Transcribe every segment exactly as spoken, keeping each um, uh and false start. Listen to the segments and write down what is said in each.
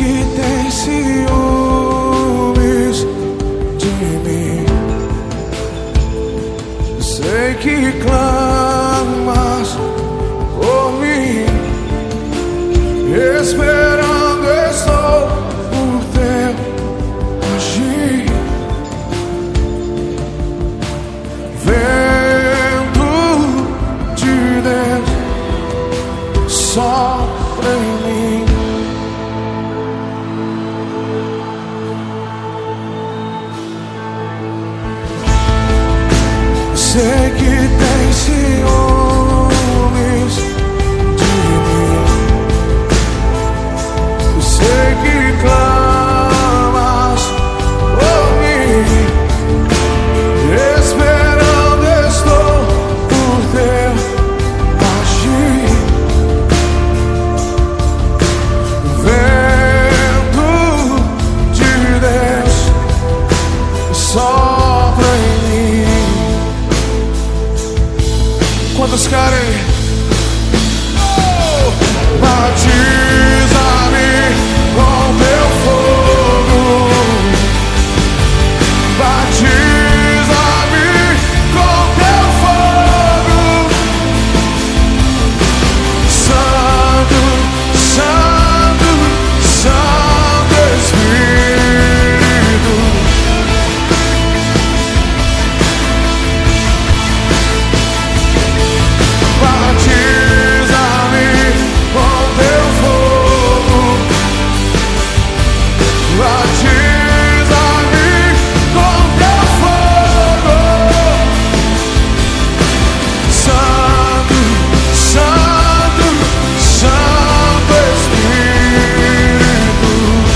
que tem ciúmes de mim, sei que clamas por mim, esperando estou por teu agir. Vento de Deus sopra em mim. Sei que tem ciúmes de mim, sei que clamas por mim, esperando estou por teu agir. Vento de Deus sopra em mim. Quantos querem? Oh! Batiza-me com teu fogo, batiza-me com teu fogo, Santo, Santo, Santo Espírito. Batiza-me com teu fogo, batiza-me com teu fogo, Santo, Santo, Santo Espírito.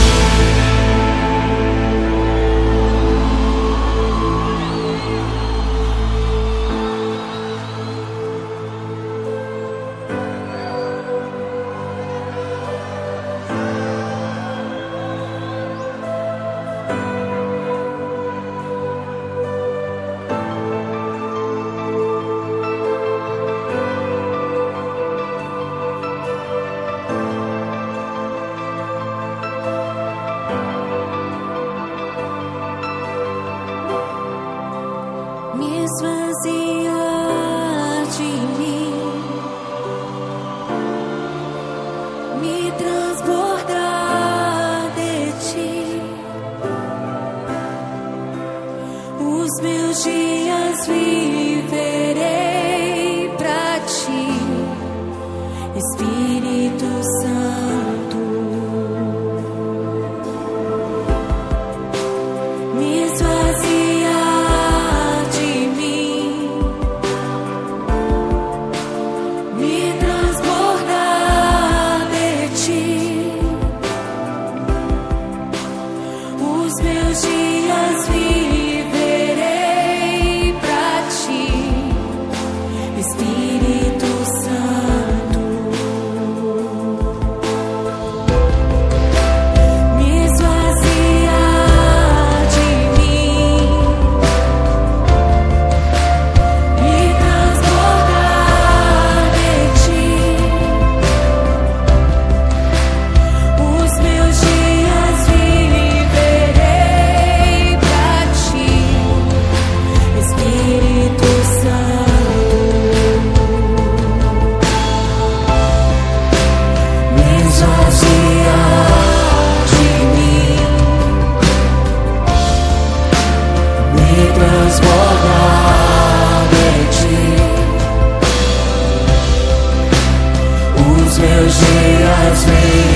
Me esvazia de mim, me transbordar de ti. Os meus dias viverei pra ti, Espírito Santo. Me esvazia de mim, me transbordar de ti. Os meus dias viverei pra ti, Espírito Santo. Me esvazia de mim, me transbordar de ti. Os meus dias viverei pra ti, Espírito Santo. Me esvazia de mim, me transbordar de ti. Os meus dias